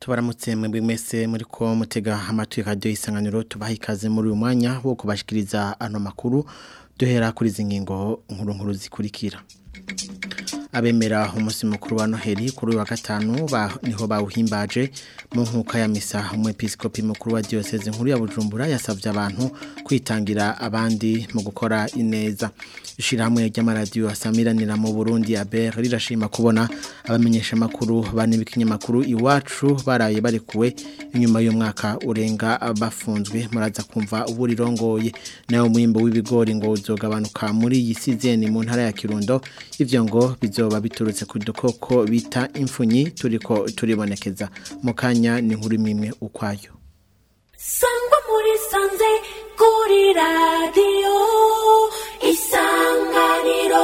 tubaramutse mwebwe mwese muriko mutega amatwi radio isanganiro tubaha ikaze muri uyu mwanya wo kubashikiriza ano makuru duhera kuri zingingo nkuru zikurikira. Abemera umunsi mukuru wa Noheli kuri wa gatanu niho bawuhimbaje mu nkuka ya misa umwepiskopi mukuru wa diocese nkuru ya Bujumbura yasavye abantu kwitangira abandi mu gukora ineza. Ishirahamwe ry'amaradiyo asamiranira mu Burundi ABR rirashima kubona abamenyesha makuru banibikinye makuru iwacu baraye barekuwe inyuma y'umwaka urenga bafunzwe. Muraza kumva uburirongoye nayo mwimbo w'ibigori ngo uzogabanuka muri iyi season mu ntara ya Kirundo, ivyo ngo bizoba biturutse ku dukoko bita imfunyi turibonekeza mu kanya ni nkuru imwe ukwayo. Sangwa muri sanze kuri radio Isanganiro.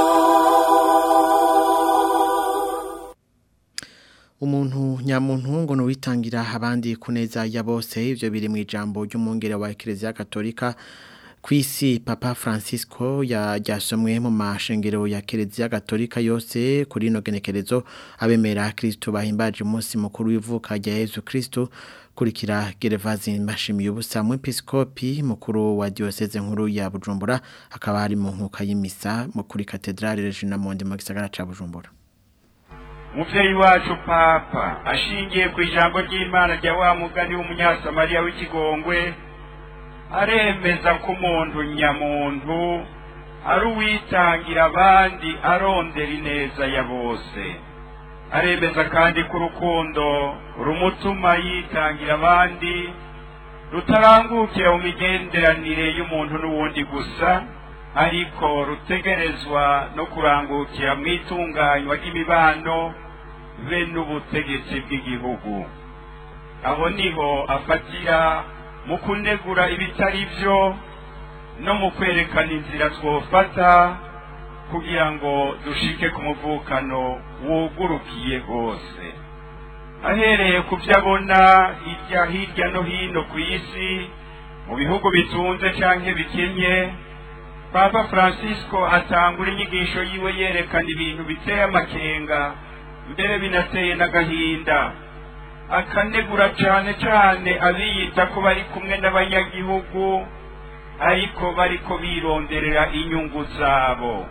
Umuntu nyamuntu ngo no witangira abandi kuneza ya bose, ivyo biri mu ijambo ry'umwungere wa Eklezia Katolika kwisi Papa Francisco yasomwe mu mashengero ya Eklezia Katolika yose kuri no genekerezo abemera Kristo bahimbaje umunsi mukuru w'ivuka rya Yesu Kristo. Kurikira Gervazi Mbashimiye ubusa mu episkopi mukuru wa diocese nkuru ya Bujumbura akaba ari mu nkuka y'imisa mu kuri Cathedrale Regina Monde mu gisagara ca Bujumbura. Muvyeyi wacu Papa ashingiye ku ijambo ry'Imana rya wa mugani w'umunyasamariya w'ikigongwe aremeza ko umuntu nyamuntu ari uwitangira abandi arondera ineza ya bose. Aremeza kandi ko urukundo rumutuma yitangira abandi rutarangukira mu migenderanire y'umuntu n'uwundi gusa, ariko rutegerezwa no kurangukira mu itunganywa ry'imibano be n'ubutegetsi bw'igihugu. Aho niho afatira mu kunegura ibitari byo no mu kwerekana inzira twofata kugira ngo dushike ku muvukano wugurukiye hose. Ahereye ku byo abona hirya no hino ku isi mu bihugu bitunze canke bikenye, Papa Francisco atangura inyigisho yiwe yerekana ibintu biteye amakenga mbere binateye n'agahinda. Akanegura cane abiyita ko bari kumwe n'abanyagihugu ariko bariko bironderera inyungu zabo.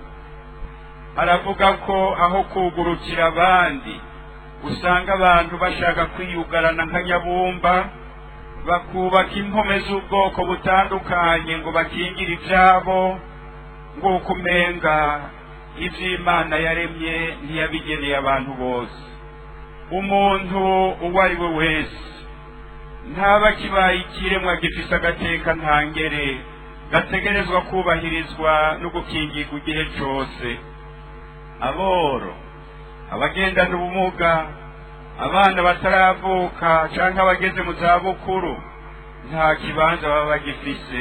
Aravuga ko aho kugurukira abandi usanga abantu bashaka kwiyugarana nka nyabumba, bakubaka impome z'ubwoko butandukanye ngo bakingire ivyabo, ngo kumenga ivy'Imana yaremye ntiyabigeneye abantu bose. Umuntu uwo ari we wese ntaba kibaye ikiremwa gifise agateka ntangere gategerezwa kubahirizwa no gukingirwa igihe cose. Aboro, abagendana ubumuga, abana bataravuka canke abageze mu zabukuru nta kibanza baba bagifise.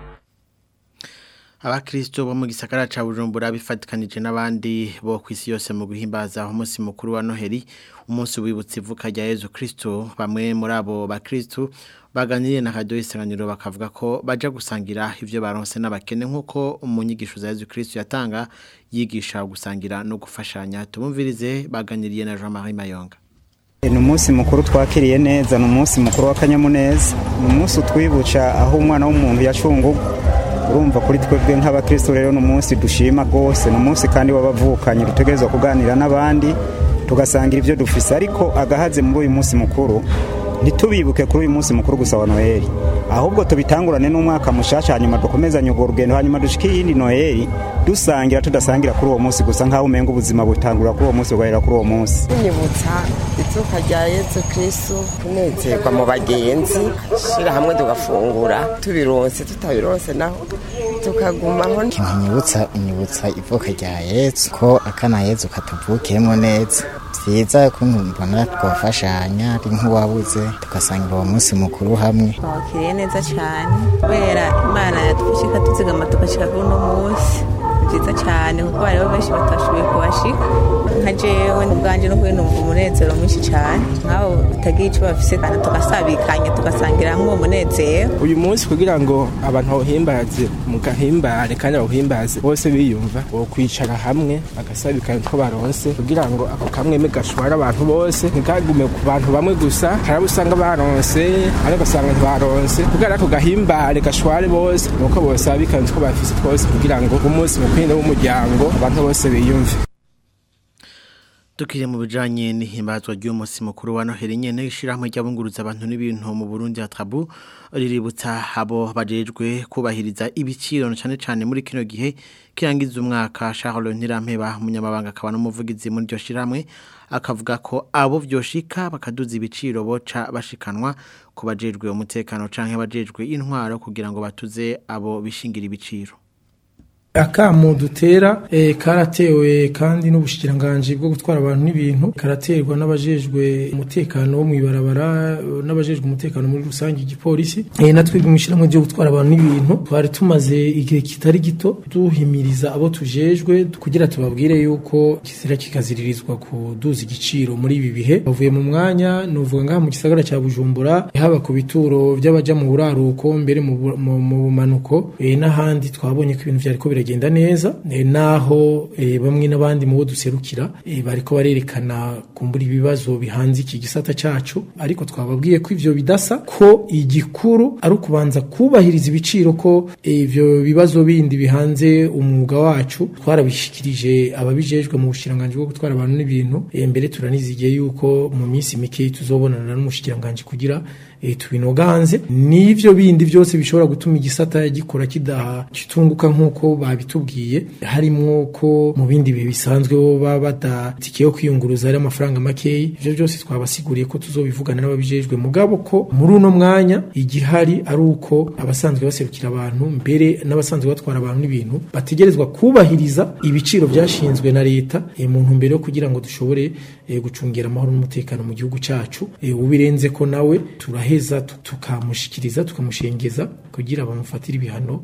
Abakristo bo mu gisagara ca Bujumbura bifatikanije n'abandi bo kwisi yose mu guhimbaza umunsi mukuru wa Noheli, umunsi wibutsa ivuka rya Yesu Kristo. Bamwe muri abo bakristo baganiriye na radio Isanganiro bakavuga ko baja gusangira ivyo baronse n'abakene nkuko umunyigisho za Yesu Kristo yatanga yigisha gusangira no gufashanya. Tumumvirize baganiriye na Jean-Marie Mayonga. Ni umunsi mukuru twakiriye neza, ni umunsi mukuru w'akanyamuneza, ni umunsi twibuca aho umwana w'umuntu yacungurwa. Urumva kuri twebwe nk'abakristo rero ni umunsi dushima rwose, ni umunsi kandi w'abavukanye dutegerezwa kuganira n'abandi tugasangira ivyo dufise. Ariko agahaze muri uyu munsi mukuru ntitubibuke kuri uyu munsi mukuru gusa wa Noheli, ahubwo tubitangurane n'umwaka mushasha hanyuma dukomezanye urwo rugendo hanyuma dushike iyindi Noheli dusangira tudasangira kuri uwo munsi gusa nkaho umenga ubuzima butangura kuri uwo munsi ugahera kuri uwo munsi. Nyibutsa izuka rya Yesu Kristo, kunezerwa mu bagenzi, shira hamwe tugafungura, tubironse tutabironse naho tukagumaho. Inyibutsa ivuka rya Yesu ko akana Yesu katuvukiyemo neza. Vyiza ko mbona twafashanya ari nk'uwabuze tugasangira uwo munsi mukuru hamwe. Twakiriye neza cyane kubera Imana yatwishika tuzigama tugashika kuri uno munsi. byiza cyane kuko hariho benshi batashoboye kubashika nka jewe ubwanje no numva umunezero mwinshi cyane nk'abo batagira icyo bafise kandi tugasabikanya tugasangiramwo uwo munezero. Uyu munsi kugira ngo abantu bawuhimbaze mu gahimbare kandi bawuhimbaze bose biyumva wo kwicara hamwe bagasabikanya two baronse kugira ngo ako kamweme gashwara abantu bose ntikagume ku bantu bamwe gusa hari usanga baronse ariko ugasanga ntibaronse kugira ako gahimbare gashware bose nuko bose babikanya two bafise twose kugira ngo umunsi mukwiye w'umuryango abantu bose biyumve. Tukire mu bijanye n'ihimbazwa ry'umunsi mukuru wa Noheli nyene ishirahamwe ry'abunguruza abantu n'ibintu mu Burundi Atrabu riributsa abo bajejwe kubahiriza ibiciro cyane cyane muri kino gihe kirangiza umwaka. Charles Ntirampeba umunyamabanga akaba n'umuvugizi muri ryo shirahamwe akavuga ko abo vyoshika bakaduza ibiciro boca bashikanwa ku bajejwe umutekano canke bajejwe intwaro kugira ngo batuze abo bishingira ibiciro. Akamo dutera karatewe kandi n'ubushikiranganje bwo gutwara abantu n'ibintu karaterwa n'abajejwe umutekano wo mwibarabara n'abajejwe umutekano muri rusange igipolisi natwe bimishiramo byo gutwara abantu n'ibintu twari tumaze igihe kitari gito duhimiriza abo tujejwe kugira tubabwire yuko kisera kikaziririzwa kuduza igiciro muri ibi bihe bavuye mu mwanya nuvuga ngaha mu gisagara cya Bujumbura haba ku bituro by'abaja mu buraruko mbere mu bumanuko n'ahandi twabonye ko ibintu byariko genda neza naho bamwe n'abandi mu bo duserukira bariko barerekana kumbura ibibazo bihanze iki gisata cacu ariko twababwiye ko ivyo bidasa ko igikuru ari ukubanza kubahiriza ibiciro ko ivyo bibazo bindi bihanze umwuga wacu twarabishikirije ababijejwe mu bushiranganje bwo gutwara abantu n'ibintu mbere turanizigiye yuko mu minsi mike tuzobonana n'umushikiranganje kugira tubinoganze n'ivyo bindi byose bishobora gutuma igisata gikora kitunguka nkuko babitubwiye harimo ko mu bindi bihe bisanzwe baba badatikiye kwiyunguruza ari amafaranga makeyi ivyo byose twabasiguriye ko tuzobivugana n'ababijejwe mugabo ko muri uno mwanya igihari ari uko abasanzwe baserukira abantu mbere n'abasanzwe batwara abantu n'ibintu bategerezwa kubahiriza ibiciro byashinzwe na leta mu ntumbero yo kugira ngo dushobore gucungira amahoro n'umutekano mu gihugu cacu ubirenze ko nawe turaheza tukamushikiriza tukamushengeza kugira bamufatire ibihano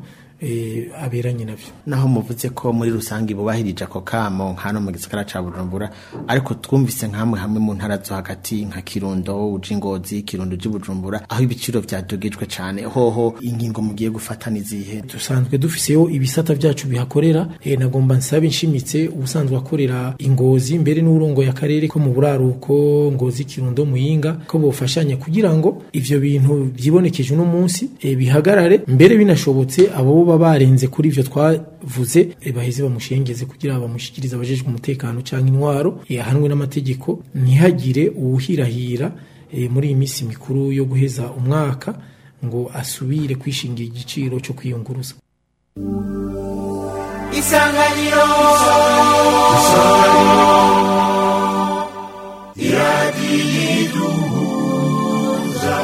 aberanye navyo. Naho muvuze ko muri rusangi bubahirije ako kamo nkano mu gisagara ca Bujumbura ariko twumvise nkamwe hamwe mu ntara zo hagati nka Kirundo Ujingozi Kirundo Bujumbura aho ibiciro vyadogejwe cane hoho ingingo mugiye gufatana izihe. Dusanzwe dufiseyo ibisata vyacu bihakorera nagomba nsabe inshimitse ubusanzwe akorera Ingozi mbere n'urongo ya karere ko mu buraruko Ngozi Kirundo Muyinga ko bofashanya kugira ngo ivyo bintu byibonekeje no munsi bihagarare mbere binashobotse abo barenze kuri ivyo twavuze baheze bamushengeze kugira bamushikiriza abajejwe umutekano canke intwaro yahanwe n'amategeko ntihagire uwuhirahira muri iyi minsi mikuru yo guheza umwaka ngo asubire kwishingira igiciro cyo kwiyunguruza. Isanganiro iradiyiduhuza.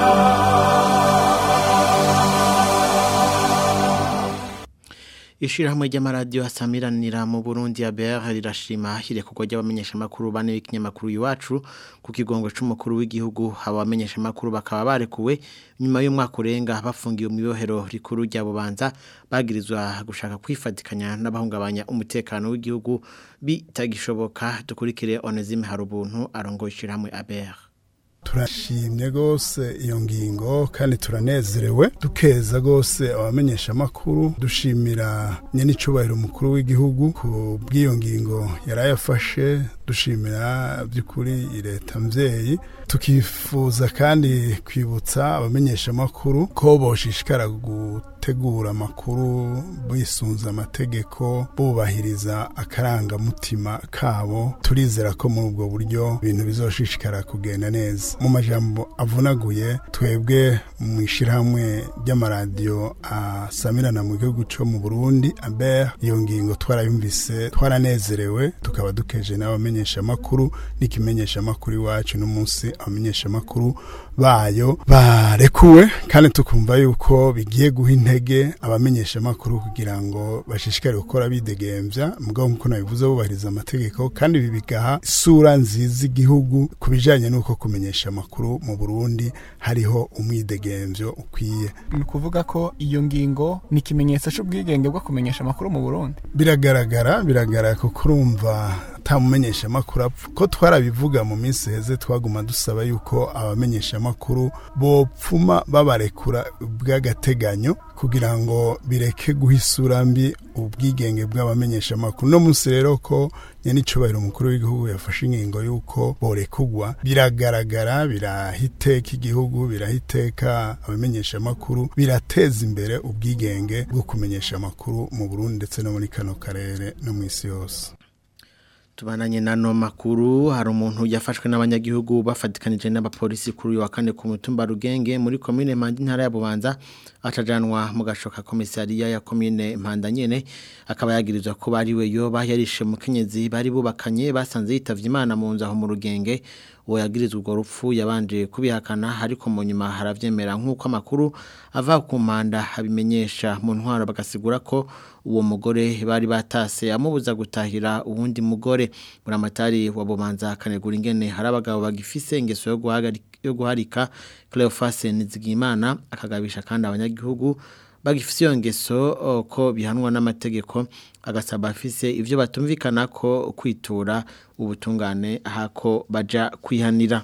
Ishirahamwe ry'amaradiyo asamiranira mu Burundi ABR rirashima irekurwa ry'abamenyesha makuru bane b'ikinyamakuru iwacu ku kigongo c'umukuru w'igihugu abamenyesha makuru bakaba barekuwe nyuma y'umwaka urenga bafungiye mu ibohero rikuru rya Bubanza bagirizwa gushaka kwifatikanya n'abahungabanya umutekano w'igihugu bitagishoboka. Dukurikire Onesime Harubuntu arongoye ishirahamwe ABR. Turashimye gose iyo ngingo kandi turanezerewe dukeza gose abamenyesha makuru dushimira nyenicubahiro umukuru w'igihugu ku bw'iyo ngingo yarayafashe dushimira by'ukuri leta mvyeyi tukifuza kandi kwibutsa abamenyesha makuru ko boshishikara gutegura amakuru bisunza amategeko bubahiriza akaranga mutima kabo turizera ko muri ubwo buryo ibintu bizoshishikara kugenda neza. Mu majambo avunaguye twebwe mu ishirahamwe ry'amaradiyo asamirana mu gihugu cyo mu Burundi ABR iyo ngingo twarayumvise twaranezerewe tukaba dukeje n'abamenyesha makuru n'ikimenyesha makuru iwacu no munsi abamenyesha makuru bayo barekuwe kandi tukumva yuko bigiye guha intege abamenyesha makuru kugira ngo bashishikare gukora bidegemvya mugabo nkuko nabivuze bubahiriza amategeko kandi bibigaha isura nziza igihugu kubijanye nuko kumenyesha makuru mu Burundi hariho umwidegemvyo ukwiye. Ni kuvuga ko iyo ngingo ni kimenyetso cy'ubwigenge bwo kumenyesha makuru mu Burundi. Biragaragara ko kurumva tamumenyesha makuru ko twarabivuga mu minsi heze twaguma dusaba yuko abamenyesha makuru bopfuma babarekura bw'agateganyo kugira ngo bireke guhisura mbi ubwigenge bw'abamenyesha makuru. No munsi rero ko nyenicubahiro umukuru w'igihugu yafashe ingingo yuko borekugwa biragaragara birahiteka igihugu birahiteka abamenyesha makuru birateza imbere ubwigenge bwo kumenyesha makuru mu Burundi ndetse no muri kano karere no mw'isi yose. Tubananye nano makuru hari umuntu yafashwe n'abanyagihugu bafatikanije n'abapolisi kuri wa kane ku mutumba Rugenge muri commune Mpanda intara ya Bubanza atajanwa mu gashoka komisariya ya commune Mpanda nyene akaba yagirizwa ko bari we yo bayarishe mu kenyezi bari bubakanye basanze yitavye Imana mu nzaho mu Rugenge uwo yagirizwa urwo rupfu yabanje kubihakana ariko mu nyuma haravyemera nk'uko amakuru ava ku Mpanda abimenyesha mu ntwaro bagasigura ko uwo mugore bari batase amubuza gutahira uwundi mugore buramatari wa Bubanza kanegura ingene harabagabo bagifise ingeso yo guharika Cleophas Nizigimana akagabisha kandi abanyagihugu bagifise iyo ngeso ko bihanwa n'amategeko agasaba afise ivyo batumvikana ko kwitura ubutungane hako baja kwihanira.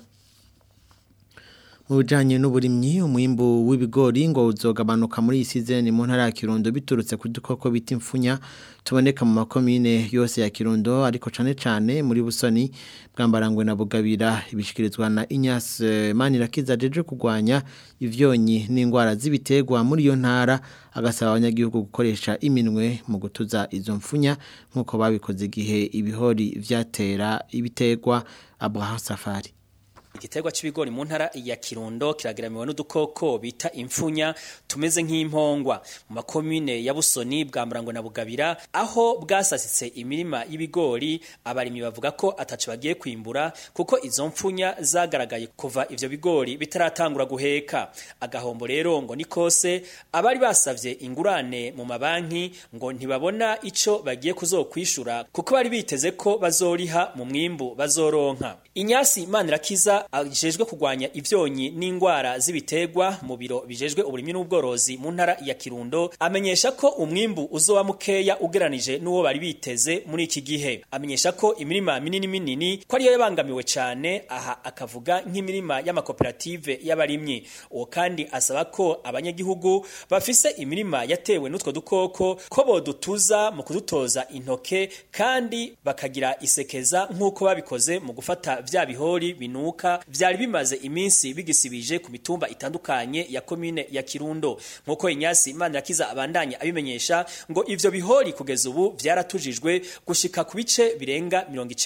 Ujanye n'uburimyi umwimbu w'ibigori ngo uzogabanuka muri season mu ntara ya Kirundo biturutse ku dukoko bita imfunya tuboneka mu makomine yose ya Kirundo ariko cane muri Busoni Bwambarangwe na Bugabira ibishikirizwa na Inyas Manirakiza jeje kugwanya ivyonyi n'ingwara z'ibiterwa muri iyo ntara agasaba abanyagihugu gukoresha iminwe mu gutuza izo mfunya nkuko babikoze igihe ibihori vyatera ibiterwa Abraham Safari. Igiterwa c'ibigori mu ntara ya Kirundo kirageramiwe n'udukoko bita imfunya tumeze nk'impongwa mu makomine ya Busoni Bwambarangwe na Bugabira aho bwasasitse imirima y'ibigori abarimyi bavuga ko atacu bagiye kwimbura kuko izo mfunya zagaragaye kuva ivyo bigori bitaratangura guheka agahombo rero ngo nikose abari basavye ingurane mu mabanki ngo ntibabona ico bagiye kuzokwishura kuko bari biteze ko bazoriha mu mwimbu bazoronka. Inyasi Manirakiza ajejwe kugwanya ivyonyi n'ingwara z'ibiterwa mu biro bijejwe uburimyi n'ubworozi mu ntara ya Kirundo amenyesha ko umwimbu uzoba mukeya ugeranije n'uwo bari biteze muri iki gihe. Amenyesha ko imirima minini ko ariyo yabangamiwe cyane aha akavuga nk'imirima y'amakoperative y'abarimyi. Uwo kandi asaba ko abanyagihugu bafise imirima yatewe n'utwo dukoko ko bodutuza mu kudutoza intoke kandi bakagira isekeza nk'uko babikoze mu gufata vya bihori binuka vyari bimaze iminsi bigisibije ku mitumba itandukanye ya komine ya Kirundo. Nkuko Inyasi Manirakiza abandanya abimenyesha ngo ivyo bihori kugeza ubu vyaratujijwe gushika ku bice birenga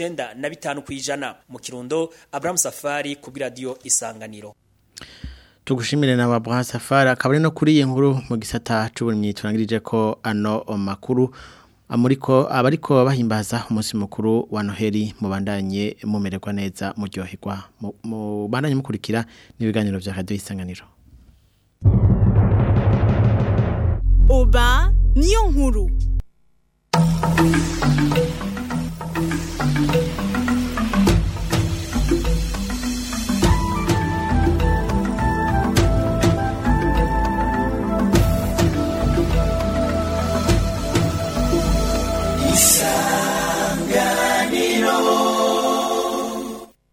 95% kwijana. Mu Kirundo Abraham Safari ku radio Isanganiro. Tugushimire na Abraham Safari akabari no kuri iyi nkuru mu gisata c'uburimyi turangirije ko ano makuru amuriko abariko bahimbaza umunsi mukuru wa Noheli mubandanye mumererwa neza muryoherwa mu bandanye mukurikira n'ibiganiro vya Radio Isanganiro. Oba niyo nkuru.